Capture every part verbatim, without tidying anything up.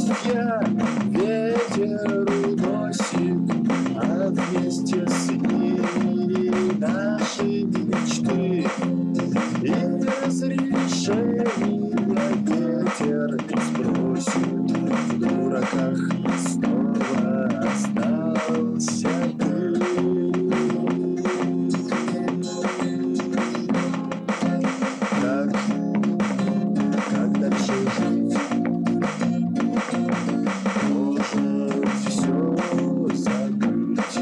листья ветер уносит, а вместе с ними наши мечты и разрешения ветер не спросит. В дураках снова остался ты. Как, как дальше жить? Может все забыть,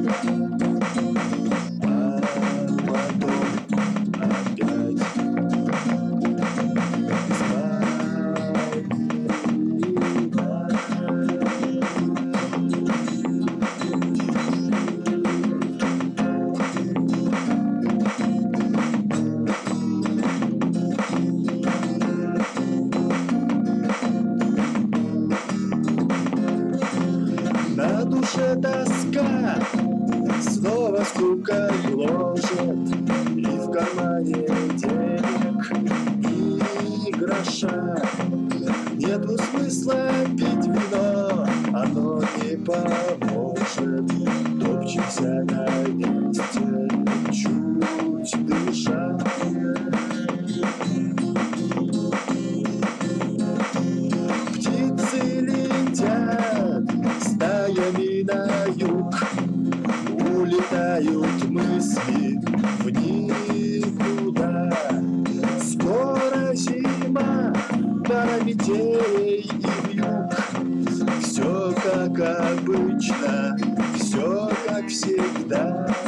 а потом опять на душе тоска, снова скука гложет, и в кармане денег ни гроша. Нету смысла пить вино, оно не поможет. Топчемся на месте, чуть дыша. Птицы летят стаями на юг, улетают мысли в никуда. Скоро зима, пора метелей и вьюг. Все как обычно, все как всегда.